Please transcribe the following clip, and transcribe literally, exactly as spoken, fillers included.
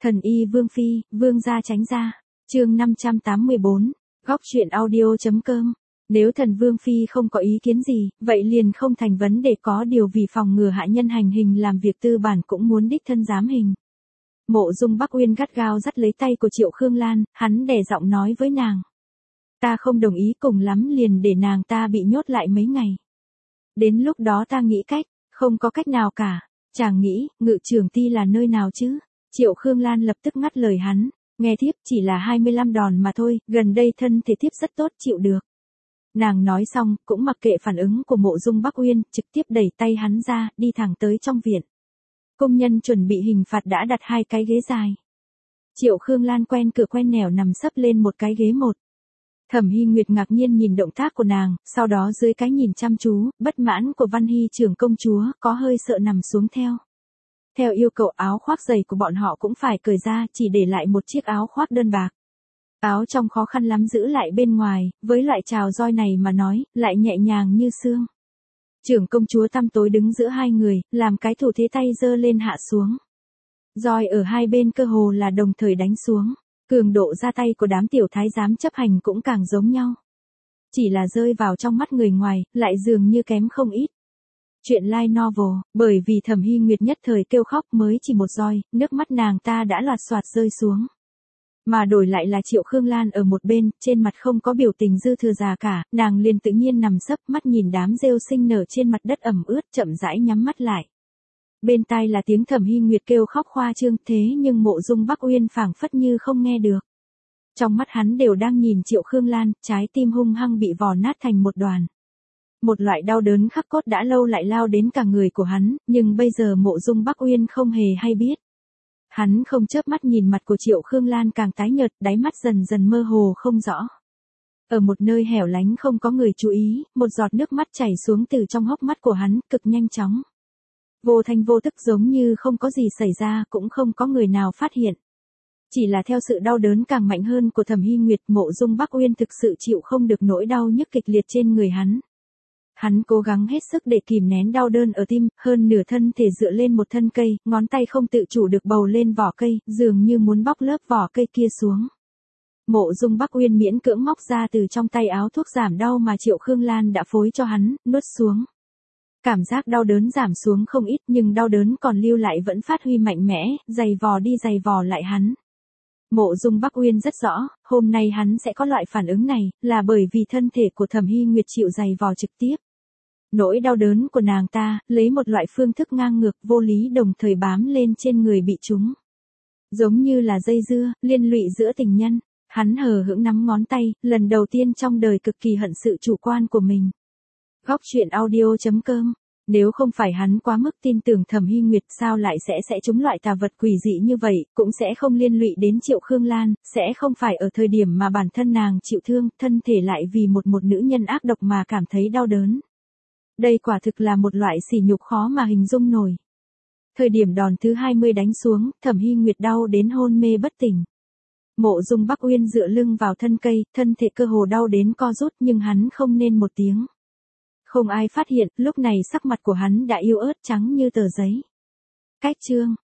Thần y Vương Phi, Vương gia tránh ra. Chương năm trăm tám mươi bốn, góc truyện audio.com. Nếu thần Vương Phi không có ý kiến gì, vậy liền không thành vấn đề, có điều vì phòng ngừa hạ nhân hành hình làm việc tư bản cũng muốn đích thân giám hình. Mộ Dung Bắc Uyên gắt gao dắt lấy tay của Triệu Khương Lan, hắn đè giọng nói với nàng. Ta không đồng ý, cùng lắm liền để nàng ta bị nhốt lại mấy ngày. Đến lúc đó ta nghĩ cách, không có cách nào cả. Chàng nghĩ, Ngự Trưởng Ty là nơi nào chứ? Triệu Khương Lan lập tức ngắt lời hắn, nghe thiếp chỉ là hai mươi lăm đòn mà thôi, gần đây thân thể thiếp rất tốt, chịu được. Nàng nói xong, cũng mặc kệ phản ứng của Mộ Dung Bắc Uyên, trực tiếp đẩy tay hắn ra, đi thẳng tới trong viện. Công nhân chuẩn bị hình phạt đã đặt hai cái ghế dài. Triệu Khương Lan quen cửa quen nẻo nằm sấp lên một cái ghế một. Thẩm Hy Nguyệt ngạc nhiên nhìn động tác của nàng, sau đó dưới cái nhìn chăm chú, bất mãn của Văn Hy trưởng công chúa, có hơi sợ nằm xuống theo. Theo yêu cầu áo khoác dày của bọn họ cũng phải cởi ra, chỉ để lại một chiếc áo khoác đơn bạc. Áo trong khó khăn lắm giữ lại bên ngoài, với loại trào roi này mà nói, lại nhẹ nhàng như sương. Trưởng công chúa tăm tối đứng giữa hai người, làm cái thủ thế tay giơ lên hạ xuống. Roi ở hai bên cơ hồ là đồng thời đánh xuống, cường độ ra tay của đám tiểu thái giám chấp hành cũng càng giống nhau. Chỉ là rơi vào trong mắt người ngoài, lại dường như kém không ít. Chuyện light novel, bởi vì Thẩm Hy Nguyệt nhất thời kêu khóc mới chỉ một roi, nước mắt nàng ta đã loạt soạt rơi xuống. Mà đổi lại là Triệu Khương Lan ở một bên, trên mặt không có biểu tình dư thừa già cả, nàng liền tự nhiên nằm sấp mắt nhìn đám rêu sinh nở trên mặt đất ẩm ướt, chậm rãi nhắm mắt lại. Bên tai là tiếng Thẩm Hy Nguyệt kêu khóc khoa trương, thế nhưng Mộ Dung Bắc Uyên phảng phất như không nghe được. Trong mắt hắn đều đang nhìn Triệu Khương Lan, trái tim hung hăng bị vò nát thành một đoàn. Một loại đau đớn khắc cốt đã lâu lại lao đến cả người của hắn, nhưng bây giờ Mộ Dung Bắc Uyên không hề hay biết. Hắn không chớp mắt nhìn mặt của Triệu Khương Lan càng tái nhợt, đáy mắt dần dần mơ hồ không rõ. Ở một nơi hẻo lánh không có người chú ý, một giọt nước mắt chảy xuống từ trong hốc mắt của hắn, cực nhanh chóng. Vô thanh vô tức giống như không có gì xảy ra, cũng không có người nào phát hiện. Chỉ là theo sự đau đớn càng mạnh hơn của Thẩm Hy Nguyệt, Mộ Dung Bắc Uyên thực sự chịu không được nỗi đau nhức kịch liệt trên người hắn. Hắn cố gắng hết sức để kìm nén đau đớn ở tim, hơn nửa thân thể dựa lên một thân cây, ngón tay không tự chủ được bầu lên vỏ cây, dường như muốn bóc lớp vỏ cây kia xuống. Mộ Dung Bắc Uyên miễn cưỡng móc ra từ trong tay áo thuốc giảm đau mà Triệu Khương Lan đã phối cho hắn, nuốt xuống. Cảm giác đau đớn giảm xuống không ít, nhưng đau đớn còn lưu lại vẫn phát huy mạnh mẽ, giày vò đi giày vò lại hắn. Mộ Dung Bắc Uyên rất rõ, hôm nay hắn sẽ có loại phản ứng này, là bởi vì thân thể của Thẩm Hy Nguyệt chịu giày vò trực tiếp. Nỗi đau đớn của nàng ta, lấy một loại phương thức ngang ngược vô lý đồng thời bám lên trên người bị chúng. Giống như là dây dưa, liên lụy giữa tình nhân, hắn hờ hững nắm ngón tay, lần đầu tiên trong đời cực kỳ hận sự chủ quan của mình. Góc truyện audio.com. Nếu không phải hắn quá mức tin tưởng Thẩm Hy Nguyệt sao lại sẽ sẽ trúng loại tà vật quỷ dị như vậy, cũng sẽ không liên lụy đến Triệu Khương Lan, sẽ không phải ở thời điểm mà bản thân nàng chịu thương, thân thể lại vì một một nữ nhân ác độc mà cảm thấy đau đớn. Đây quả thực là một loại sỉ nhục khó mà hình dung nổi. Thời điểm đòn thứ hai mươi đánh xuống, Thẩm Hy Nguyệt đau đến hôn mê bất tỉnh. Mộ Dung Bắc Uyên dựa lưng vào thân cây, thân thể cơ hồ đau đến co rút nhưng hắn không nên một tiếng. Không ai phát hiện, lúc này sắc mặt của hắn đã yếu ớt trắng như tờ giấy. Cách chương